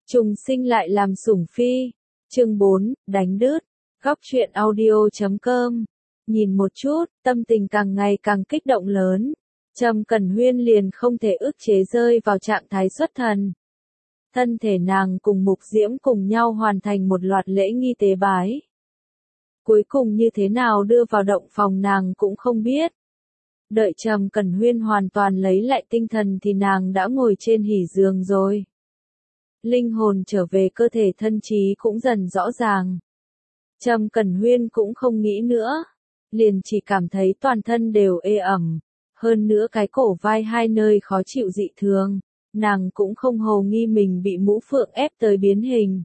Trùng sinh lại làm sủng phi. Chương 4, đánh đứt. Góc truyện audio.com. Nhìn một chút, tâm tình càng ngày càng kích động lớn. Trầm Cẩn Huyên liền không thể ức chế rơi vào trạng thái xuất thần. Thân thể nàng cùng Mục Diễm cùng nhau hoàn thành một loạt lễ nghi tế bái. Cuối cùng như thế nào đưa vào động phòng nàng cũng không biết. Đợi Trầm Cẩn Huyên hoàn toàn lấy lại tinh thần thì nàng đã ngồi trên hỉ giường rồi. Linh hồn trở về cơ thể, thân trí cũng dần rõ ràng. Trầm Cẩn Huyên cũng không nghĩ nữa, liền chỉ cảm thấy toàn thân đều ê ẩm, hơn nữa cái cổ vai hai nơi khó chịu dị thường, nàng cũng không hồ nghi mình bị mũ phượng ép tới biến hình.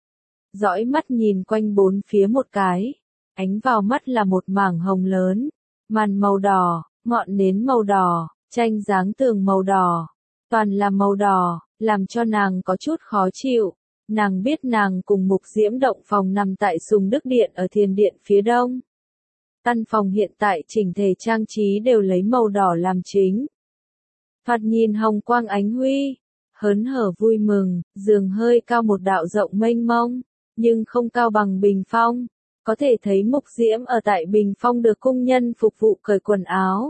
Dõi mắt nhìn quanh bốn phía một cái, ánh vào mắt là một mảng hồng lớn, màn màu đỏ, ngọn nến màu đỏ, tranh dáng tường màu đỏ, toàn là màu đỏ, làm cho nàng có chút khó chịu. Nàng biết nàng cùng Mục Diễm động phòng nằm tại Sùng Đức Điện ở Thiền Điện phía đông. Căn phòng hiện tại chỉnh thể trang trí đều lấy màu đỏ làm chính. Thoạt nhìn hồng quang ánh huy, hớn hở vui mừng, giường hơi cao một đạo rộng mênh mông, nhưng không cao bằng bình phong. Có thể thấy Mục Diễm ở tại bình phong được cung nhân phục vụ cởi quần áo.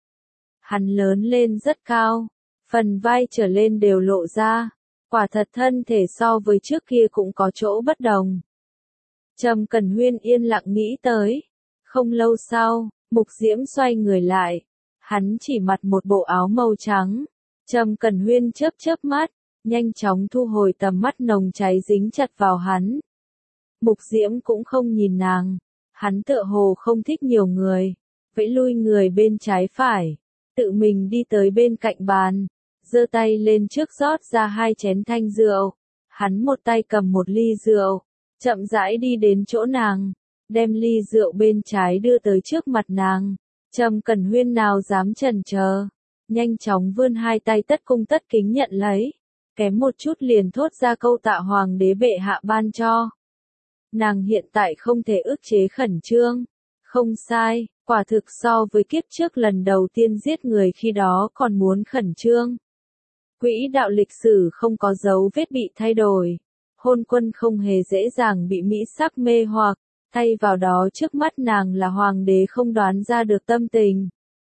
Hắn lớn lên rất cao, phần vai trở lên đều lộ ra, quả thật thân thể so với trước kia cũng có chỗ bất đồng. Trầm Cẩn Huyên yên lặng nghĩ tới. Không lâu sau, Mục Diễm xoay người lại, hắn chỉ mặc một bộ áo màu trắng. Trầm Cẩn Huyên chớp chớp mắt, nhanh chóng thu hồi tầm mắt, nồng cháy dính chặt vào hắn. Mục Diễm cũng không nhìn nàng, hắn tựa hồ không thích nhiều người, vẫy lui người bên trái phải, tự mình đi tới bên cạnh bàn, giơ tay lên trước rót ra 2 chén thanh rượu. Hắn một tay cầm một ly rượu, chậm rãi đi đến chỗ nàng, đem ly rượu bên trái đưa tới trước mặt nàng. Trầm Cẩn Huyên nào dám chần chờ, nhanh chóng vươn 2 tay tất cung tất kính nhận lấy, kém một chút liền thốt ra câu tạ hoàng đế bệ hạ ban cho. Nàng hiện tại không thể ức chế khẩn trương. Không sai, quả thực so với kiếp trước lần đầu tiên giết người khi đó còn muốn khẩn trương. Quỹ đạo lịch sử không có dấu vết bị thay đổi. Hôn quân không hề dễ dàng bị mỹ sắc mê hoặc, thay vào đó trước mắt nàng là hoàng đế không đoán ra được tâm tình.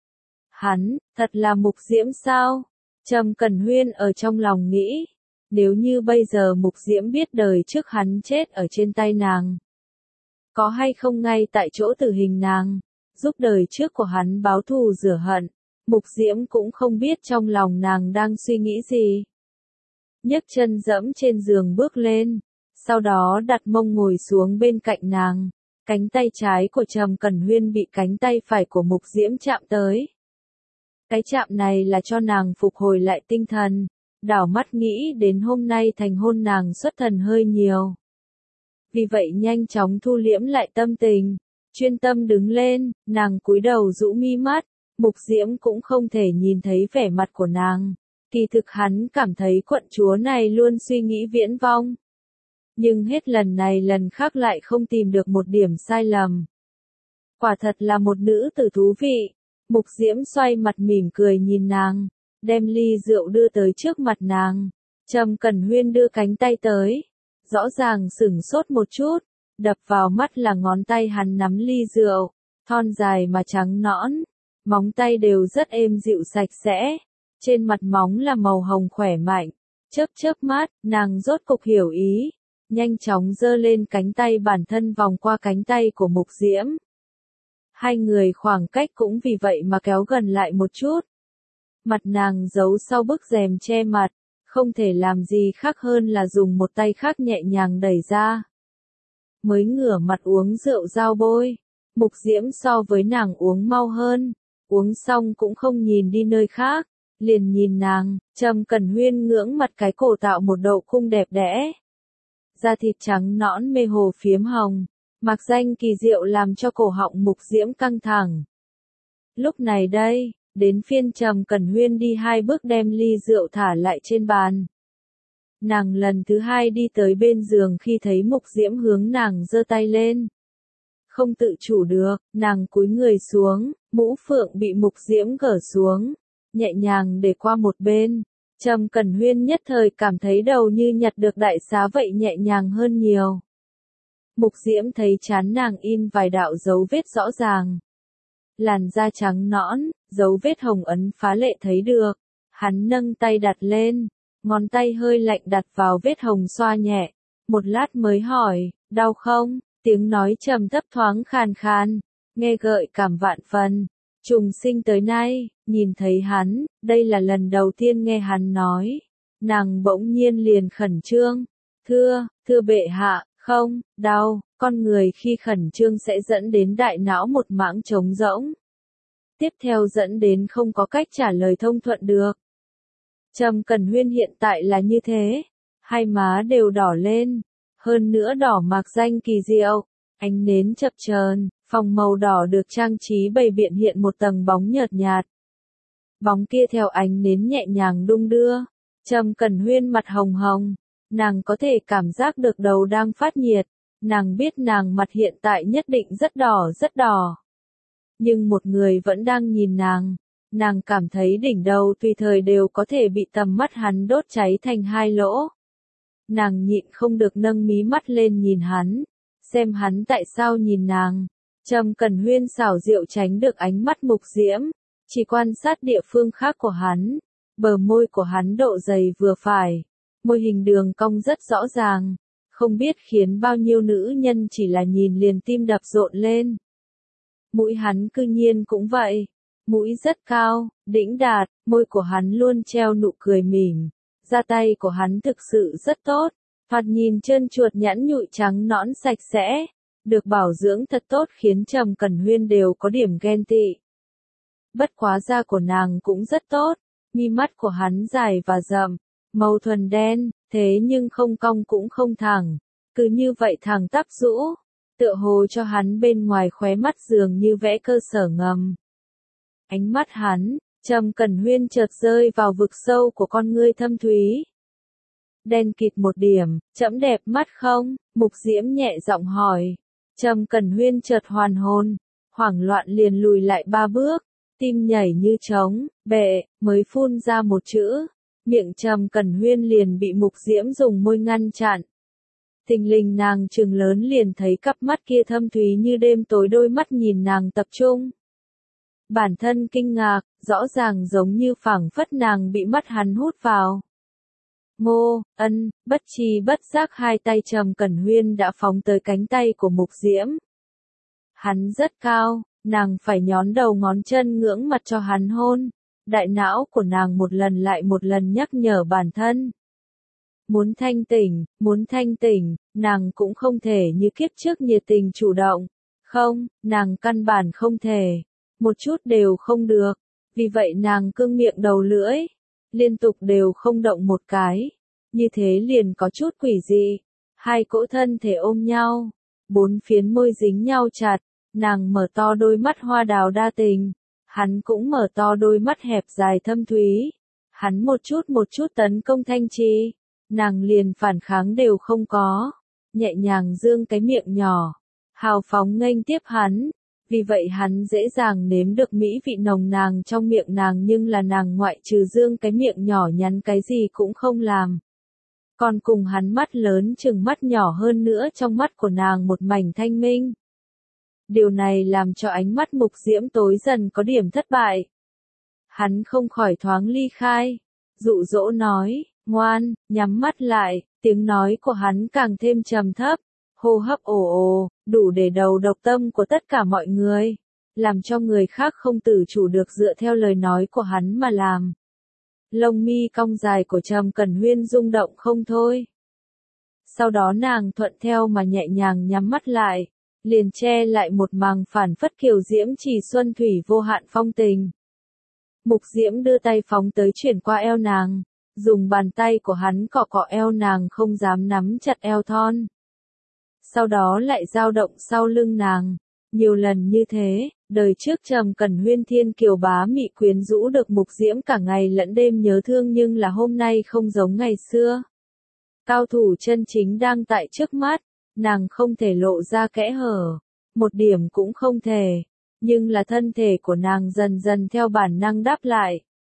Hắn, thật là Mục Diễm sao? Trầm Cẩn Huyên ở trong lòng nghĩ. Nếu như bây giờ Mục Diễm biết đời trước hắn chết ở trên tay nàng, có hay không ngay tại chỗ tử hình nàng, giúp đời trước của hắn báo thù rửa hận, Mục Diễm cũng không biết trong lòng nàng đang suy nghĩ gì. Nhấc chân dẫm trên giường bước lên, sau đó đặt mông ngồi xuống bên cạnh nàng, cánh tay trái của Trầm Cẩn Huyên bị cánh tay phải của Mục Diễm chạm tới. Cái chạm này là cho nàng phục hồi lại tinh thần, đảo mắt nghĩ đến hôm nay thành hôn nàng xuất thần hơi nhiều. Vì vậy nhanh chóng thu liễm lại tâm tình, chuyên tâm đứng lên, nàng cúi đầu rũ mi mắt, Mục Diễm cũng không thể nhìn thấy vẻ mặt của nàng. Kỳ thực hắn cảm thấy quận chúa này luôn suy nghĩ viễn vông. Nhưng hết lần này lần khác lại không tìm được một điểm sai lầm. Quả thật là một nữ tử thú vị. Mục Diễm xoay mặt mỉm cười nhìn nàng, đem ly rượu đưa tới trước mặt nàng. Trầm Cẩn Huyên đưa cánh tay tới, rõ ràng sửng sốt một chút, đập vào mắt là ngón tay hắn nắm ly rượu, thon dài mà trắng nõn, móng tay đều rất êm dịu sạch sẽ, trên mặt móng là màu hồng khỏe mạnh. Chớp chớp mắt, nàng rốt cục hiểu ý, nhanh chóng giơ lên cánh tay bản thân vòng qua cánh tay của Mục Diễm. Hai người khoảng cách cũng vì vậy mà kéo gần lại một chút. Mặt nàng giấu sau bức rèm che mặt, không thể làm gì khác hơn là dùng một tay khác nhẹ nhàng đẩy ra. Mới ngửa mặt uống rượu dao bôi, Mục Diễm so với nàng uống mau hơn, uống xong cũng không nhìn đi nơi khác, liền nhìn nàng. Trầm Cẩn Huyên ngưỡng mặt cái cổ tạo một độ cung đẹp đẽ. Da thịt trắng nõn mê hồ phiếm hồng, mặc danh kỳ diệu làm cho cổ họng Mục Diễm căng thẳng. Lúc này đây, đến phiên Trầm Cẩn Huyên đi 2 bước đem ly rượu thả lại trên bàn. Nàng lần thứ 2 đi tới bên giường khi thấy Mục Diễm hướng nàng giơ tay lên. Không tự chủ được, nàng cúi người xuống, mũ phượng bị Mục Diễm gỡ xuống, nhẹ nhàng để qua một bên. Trầm Cẩn Huyên nhất thời cảm thấy đầu như nhặt được đại xá vậy, nhẹ nhàng hơn nhiều. Mục Diễm thấy trán nàng in vài đạo dấu vết rõ ràng. Làn da trắng nõn, dấu vết hồng ấn phá lệ thấy được. Hắn nâng tay đặt lên, ngón tay hơi lạnh đặt vào vết hồng xoa nhẹ. Một lát mới hỏi, đau không? Tiếng nói trầm thấp thoáng khàn khàn, nghe gợi cảm vạn phần. Trùng sinh tới nay, nhìn thấy hắn, đây là lần đầu tiên nghe hắn nói. Nàng bỗng nhiên liền khẩn trương. Thưa bệ hạ, không, đau, con người khi khẩn trương sẽ dẫn đến đại não một mảng trống rỗng. Tiếp theo dẫn đến không có cách trả lời thông thuận được. Trầm Cẩn Huyên hiện tại là như thế, hai má đều đỏ lên, hơn nữa đỏ mạc danh kỳ diệu, ánh nến chập chờn, phòng màu đỏ được trang trí bày biện hiện một tầng bóng nhợt nhạt. Bóng kia theo ánh nến nhẹ nhàng đung đưa, Trầm Cẩn Huyên mặt hồng hồng, nàng có thể cảm giác được đầu đang phát nhiệt, nàng biết nàng mặt hiện tại nhất định rất đỏ rất đỏ. Nhưng một người vẫn đang nhìn nàng cảm thấy đỉnh đầu tùy thời đều có thể bị tầm mắt hắn đốt cháy thành hai lỗ. Nàng nhịn không được nâng mí mắt lên nhìn hắn, xem hắn tại sao nhìn nàng. Trầm Cẩn Huyên xảo diệu tránh được ánh mắt Mục Diễm, chỉ quan sát địa phương khác của hắn. Bờ môi của hắn độ dày vừa phải, môi hình đường cong rất rõ ràng, không biết khiến bao nhiêu nữ nhân chỉ là nhìn liền tim đập rộn lên. Mũi hắn cư nhiên cũng vậy, mũi rất cao, đĩnh đạt, môi của hắn luôn treo nụ cười mỉm, da tay của hắn thực sự rất tốt, thoạt nhìn trơn chuột nhẵn nhụi trắng nõn sạch sẽ, được bảo dưỡng thật tốt khiến Trầm Cẩn Huyên đều có điểm ghen tị. Bất quá da của nàng cũng rất tốt, mi mắt của hắn dài và rậm, màu thuần đen, thế nhưng không cong cũng không thẳng, cứ như vậy thẳng tắp rũ, tựa hồ cho hắn bên ngoài khóe mắt dường như vẽ cơ sở ngầm. Ánh mắt hắn, Trầm Cẩn Huyên chợt rơi vào vực sâu của con ngươi thâm thúy. Đen kịt một điểm, trẫm đẹp mắt không? Mục Diễm nhẹ giọng hỏi. Trầm Cẩn Huyên chợt hoàn hồn, hoảng loạn liền lùi lại 3 bước, tim nhảy như trống, bệ, mới phun ra một chữ. Miệng Trầm Cẩn Huyên liền bị Mục Diễm dùng môi ngăn chặn. Thình lình nàng trừng lớn liền thấy cặp mắt kia thâm thúy như đêm tối, đôi mắt nhìn nàng tập trung. Bản thân kinh ngạc, rõ ràng giống như phảng phất nàng bị mắt hắn hút vào. Ngô, Ân, bất tri bất giác hai tay Trầm Cẩn Huyên đã phóng tới cánh tay của Mục Diễm. Hắn rất cao, nàng phải nhón đầu ngón chân ngưỡng mặt cho hắn hôn. Đại não của nàng một lần lại một lần nhắc nhở bản thân. Muốn thanh tỉnh, nàng cũng không thể như kiếp trước nhiệt tình chủ động. Không, nàng căn bản không thể. Một chút đều không được. Vì vậy nàng cương miệng đầu lưỡi. Liên tục đều không động một cái. Như thế liền có chút quỷ dị. Hai cỗ thân thể ôm nhau. 4 phiến môi dính nhau chặt. Nàng mở to đôi mắt hoa đào đa tình. Hắn cũng mở to đôi mắt hẹp dài thâm thúy. Hắn một chút tấn công Thanh Trì. Nàng liền phản kháng đều không có. Nhẹ nhàng dương cái miệng nhỏ. Hào phóng nghênh tiếp hắn. Vì vậy hắn dễ dàng nếm được mỹ vị nồng nàn trong miệng nàng, nhưng là nàng ngoại trừ dương cái miệng nhỏ nhắn cái gì cũng không làm. Còn cùng hắn mắt lớn chừng mắt nhỏ hơn nữa, trong mắt của nàng một mảnh thanh minh. Điều này làm cho ánh mắt Mục Diễm tối dần có điểm thất bại. Hắn không khỏi thoáng ly khai, dụ dỗ nói, ngoan, nhắm mắt lại, tiếng nói của hắn càng thêm trầm thấp, hô hấp ồ ồ, đủ để đầu độc tâm của tất cả mọi người, làm cho người khác không tự chủ được dựa theo lời nói của hắn mà làm. Lông mi cong dài của Trầm Cẩn Huyên rung động không thôi. Sau đó nàng thuận theo mà nhẹ nhàng nhắm mắt lại, liền che lại một màng phản phất kiều diễm chỉ xuân thủy vô hạn phong tình. Mục Diễm đưa tay phóng tới chuyển qua eo nàng, dùng bàn tay của hắn cọ cọ eo nàng, không dám nắm chặt eo thon. Sau đó lại dao động sau lưng nàng, nhiều lần như thế, đời trước Trầm Cẩn Huyên thiên kiều bá mị quyến rũ được Mục Diễm cả ngày lẫn đêm nhớ thương, nhưng là hôm nay không giống ngày xưa. Cao thủ chân chính đang tại trước mắt, nàng không thể lộ ra kẽ hở, một điểm cũng không thể, nhưng là thân thể của nàng dần dần theo bản năng đáp lại.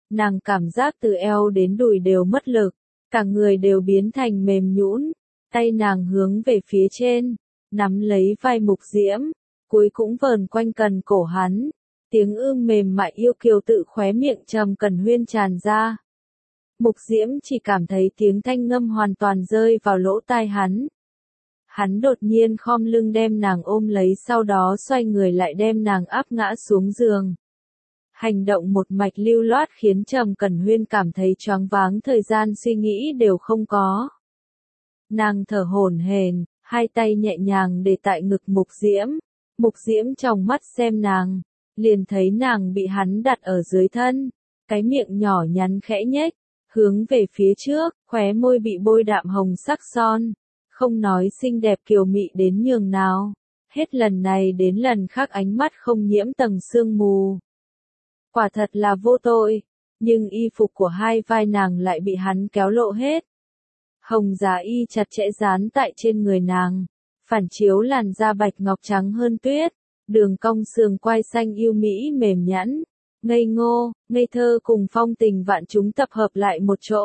nàng cảm giác từ eo đến đùi đều mất lực, cả người đều biến thành mềm nhũn, tay nàng hướng về phía trên, nắm lấy vai Mục Diễm, cuối cũng vờn quanh cần cổ hắn, tiếng ưm mềm mại yêu kiều tự khóe miệng Trầm Cẩn Huyên tràn ra. Mục Diễm chỉ cảm thấy tiếng thanh ngâm hoàn toàn rơi vào lỗ tai hắn. Hắn đột nhiên khom lưng đem nàng ôm lấy, sau đó xoay người lại đem nàng áp ngã xuống giường. Hành động một mạch lưu loát khiến Trầm Cẩn Huyên cảm thấy choáng váng, thời gian suy nghĩ đều không có. Nàng thở hổn hển, hai tay nhẹ nhàng để tại ngực Mục Diễm. Mục Diễm trong mắt xem nàng, liền thấy nàng bị hắn đặt ở dưới thân, cái miệng nhỏ nhắn khẽ nhếch, hướng về phía trước, khóe môi bị bôi đạm hồng sắc son, không nói xinh đẹp kiều mị đến nhường nào, hết lần này đến lần khác ánh mắt không nhiễm tầng sương mù. Quả thật là vô tội, nhưng y phục của hai vai nàng lại bị hắn kéo lộ hết. Hồng giá y chặt chẽ dán tại trên người nàng, phản chiếu làn da bạch ngọc trắng hơn tuyết, đường cong sườn quai xanh yêu mỹ mềm nhẵn, ngây ngô, ngây thơ cùng phong tình vạn chúng tập hợp lại một chỗ.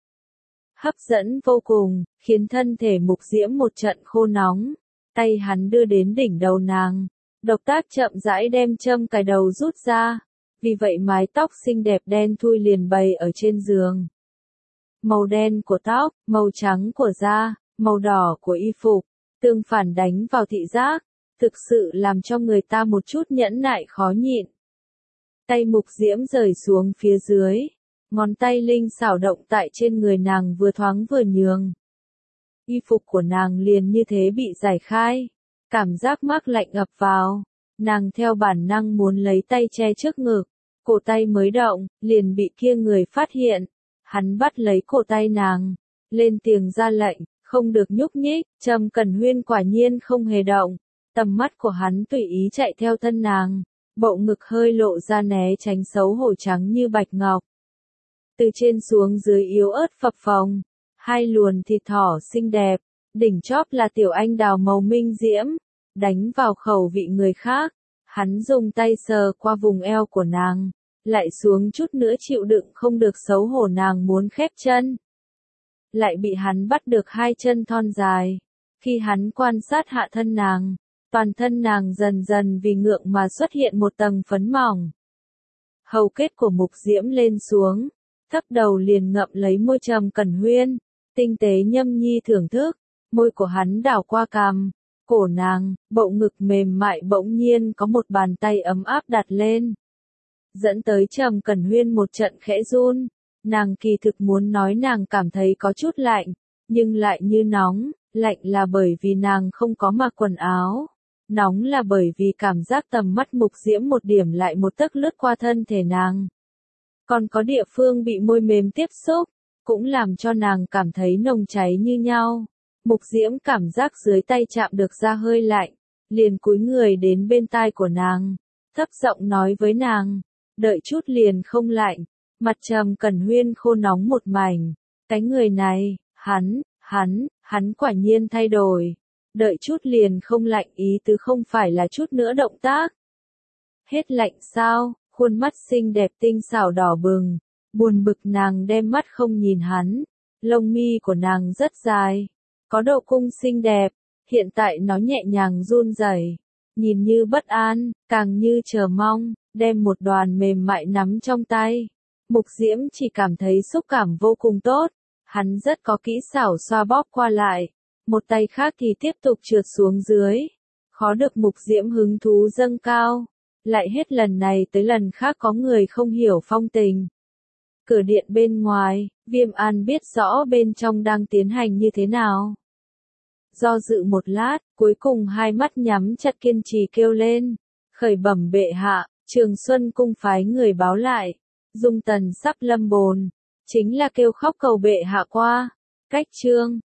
Hấp dẫn vô cùng, khiến thân thể Mục Diễm một trận khô nóng, tay hắn đưa đến đỉnh đầu nàng, động tác chậm rãi đem châm cài đầu rút ra, vì vậy mái tóc xinh đẹp đen thui liền bày ở trên giường. Màu đen của tóc, màu trắng của da, màu đỏ của y phục, tương phản đánh vào thị giác, thực sự làm cho người ta một chút nhẫn nại khó nhịn. Tay Mục Diễm rời xuống phía dưới, ngón tay linh xảo động tại trên người nàng vừa thoáng vừa nhường. Y phục của nàng liền như thế bị giải khai, cảm giác mát lạnh ập vào, nàng theo bản năng muốn lấy tay che trước ngực, cổ tay mới động, liền bị kia người phát hiện. Hắn bắt lấy cổ tay nàng, lên tiếng ra lệnh, không được nhúc nhích. Trầm Cẩn Huyên quả nhiên không hề động, tầm mắt của hắn tùy ý chạy theo thân nàng, bộ ngực hơi lộ ra né tránh xấu hổ trắng như bạch ngọc. Từ trên xuống dưới yếu ớt phập phồng, hai luồn thịt thỏ xinh đẹp, đỉnh chóp là tiểu anh đào màu minh diễm, đánh vào khẩu vị người khác. Hắn dùng tay sờ qua vùng eo của nàng, lại xuống chút nữa chịu đựng không được xấu hổ nàng muốn khép chân. Lại bị hắn bắt được hai chân thon dài. Khi hắn quan sát hạ thân nàng, toàn thân nàng dần dần vì ngượng mà xuất hiện một tầng phấn mỏng. Hầu kết của Mục Diễm lên xuống, thấp đầu liền ngậm lấy môi Trầm Cẩn Huyên, tinh tế nhâm nhi thưởng thức, môi của hắn đảo qua cằm, cổ nàng, bộ ngực mềm mại bỗng nhiên có một bàn tay ấm áp đặt lên. Dẫn tới Trầm Cẩn Huyên một trận khẽ run, nàng kỳ thực muốn nói nàng cảm thấy có chút lạnh, nhưng lại như nóng, lạnh là bởi vì nàng không có mặc quần áo, nóng là bởi vì cảm giác tầm mắt Mục Diễm một điểm lại một tấc lướt qua thân thể nàng. Còn có địa phương bị môi mềm tiếp xúc, cũng làm cho nàng cảm thấy nồng cháy như nhau. Mục Diễm cảm giác dưới tay chạm được da hơi lạnh, liền cúi người đến bên tai của nàng, thấp giọng nói với nàng, đợi chút liền không lạnh. Mặt Trầm Cẩn Huyên khô nóng một mảnh, cái người này, hắn quả nhiên thay đổi. Đợi chút liền không lạnh ý tứ không phải là chút nữa động tác. Hết lạnh sao? Khuôn mắt xinh đẹp tinh xảo đỏ bừng, buồn bực nàng đem mắt không nhìn hắn, lông mi của nàng rất dài, có độ cung xinh đẹp, hiện tại nó nhẹ nhàng run rẩy, nhìn như bất an, càng như chờ mong, đem một đoàn mềm mại nắm trong tay. Mục Diễm chỉ cảm thấy xúc cảm vô cùng tốt, hắn rất có kỹ xảo xoa bóp qua lại, một tay khác thì tiếp tục trượt xuống dưới, khó được Mục Diễm hứng thú dâng cao. Lại hết lần này tới lần khác có người không hiểu phong tình. Cửa điện bên ngoài, Viêm An biết rõ bên trong đang tiến hành như thế nào. Do dự một lát, cuối cùng hai mắt nhắm chặt kiên trì kêu lên. Khởi bẩm bệ hạ, Trường Xuân cung phái người báo lại. Dung Tần sắp lâm bồn, chính là kêu khóc cầu bệ hạ qua. Cách chương